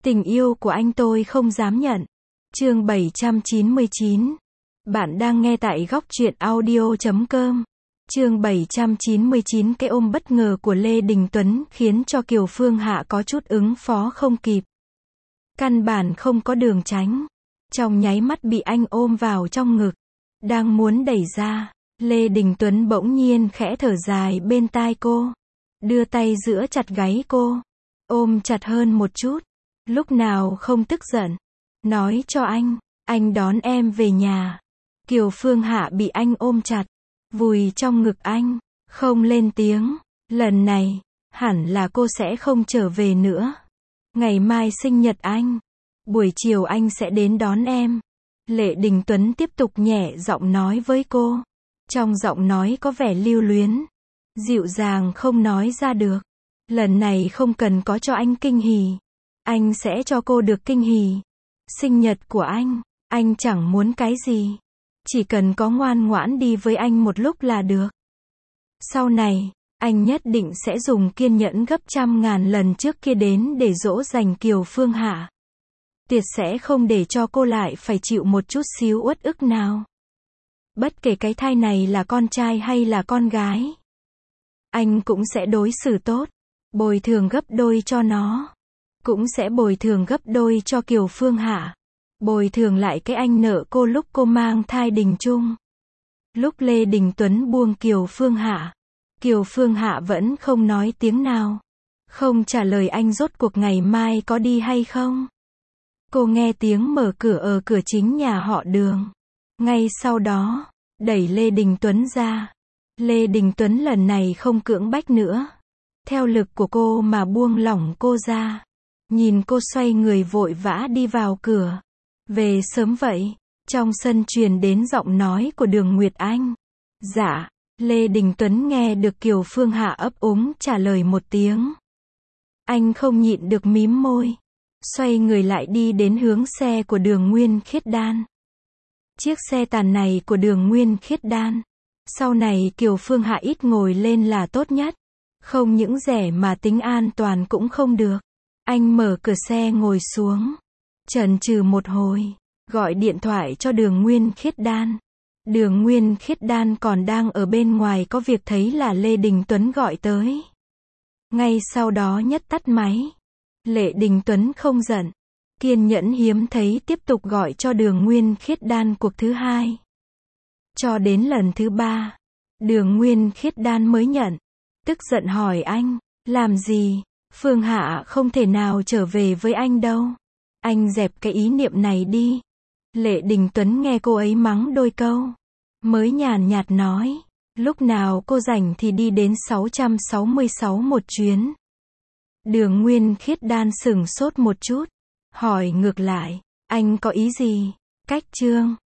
Tình yêu của anh tôi không dám nhận. Chương 799. Bạn đang nghe tại góc truyện audio.com. Chương 799. Cái ôm bất ngờ của Lê Đình Tuấn khiến cho Kiều Phương Hạ có chút ứng phó không kịp. Căn bản không có đường tránh. Trong nháy mắt bị anh ôm vào trong ngực. Đang muốn đẩy ra, Lê Đình Tuấn bỗng nhiên khẽ thở dài bên tai cô. Đưa tay giữa chặt gáy cô. Ôm chặt hơn một chút. Lúc nào không tức giận. Nói cho anh đón em về nhà. Kiều Phương Hạ bị anh ôm chặt, vùi trong ngực anh, không lên tiếng. Lần này, hẳn là cô sẽ không trở về nữa. Ngày mai sinh nhật anh. Buổi chiều anh sẽ đến đón em. Lê Đình Tuấn tiếp tục nhẹ giọng nói với cô. Trong giọng nói có vẻ lưu luyến. Dịu dàng không nói ra được. Lần này không cần có cho anh kinh hỉ. Anh sẽ cho cô được kinh hỉ. Sinh nhật của anh chẳng muốn cái gì. Chỉ cần có ngoan ngoãn đi với anh một lúc là được. Sau này, anh nhất định sẽ dùng kiên nhẫn gấp trăm ngàn lần trước kia đến để dỗ dành Kiều Phương Hạ. Tuyệt sẽ không để cho cô lại phải chịu một chút xíu uất ức nào. Bất kể cái thai này là con trai hay là con gái. Anh cũng sẽ đối xử tốt. Bồi thường gấp đôi cho nó. Cũng sẽ bồi thường gấp đôi cho Kiều Phương Hạ. Bồi thường lại cái anh nợ cô lúc cô mang thai Đình Trung. Lúc Lê Đình Tuấn buông Kiều Phương Hạ. Kiều Phương Hạ vẫn không nói tiếng nào. Không trả lời anh rốt cuộc ngày mai có đi hay không. Cô nghe tiếng mở cửa ở cửa chính nhà họ Đường. Ngay sau đó, đẩy Lê Đình Tuấn ra. Lê Đình Tuấn lần này không cưỡng bách nữa. Theo lực của cô mà buông lỏng cô ra. Nhìn cô xoay người vội vã đi vào cửa. Về sớm vậy. Trong sân truyền đến giọng nói của Đường Nguyệt Anh. Dạ. Lê Đình Tuấn nghe được Kiều Phương Hạ ấp úng trả lời một tiếng. Anh không nhịn được mím môi. Xoay người lại đi đến hướng xe của Đường Nguyên Khiết Đan. Chiếc xe tàn này của Đường Nguyên Khiết Đan. Sau này Kiều Phương Hạ ít ngồi lên là tốt nhất. Không những rẻ mà tính an toàn cũng không được. Anh mở cửa xe ngồi xuống. Chần chừ một hồi. Gọi điện thoại cho Đường Nguyên Khiết Đan. Đường Nguyên Khiết Đan còn đang ở bên ngoài có việc thấy là Lê Đình Tuấn gọi tới. Ngay sau đó nhất tắt máy. Lê Đình Tuấn không giận. Kiên nhẫn hiếm thấy tiếp tục gọi cho Đường Nguyên Khiết Đan cuộc thứ hai. Cho đến lần thứ ba. Đường Nguyên Khiết Đan mới nhận. Tức giận hỏi anh. Làm gì? Phương Hạ không thể nào trở về với anh đâu. Anh dẹp cái ý niệm này đi. Lê Đình Tuấn nghe cô ấy mắng đôi câu. Mới nhàn nhạt nói. Lúc nào cô rảnh thì đi đến 666 một chuyến. Đường Nguyên Khiết Đan sửng sốt một chút. Hỏi ngược lại. Anh có ý gì? Cách Trương.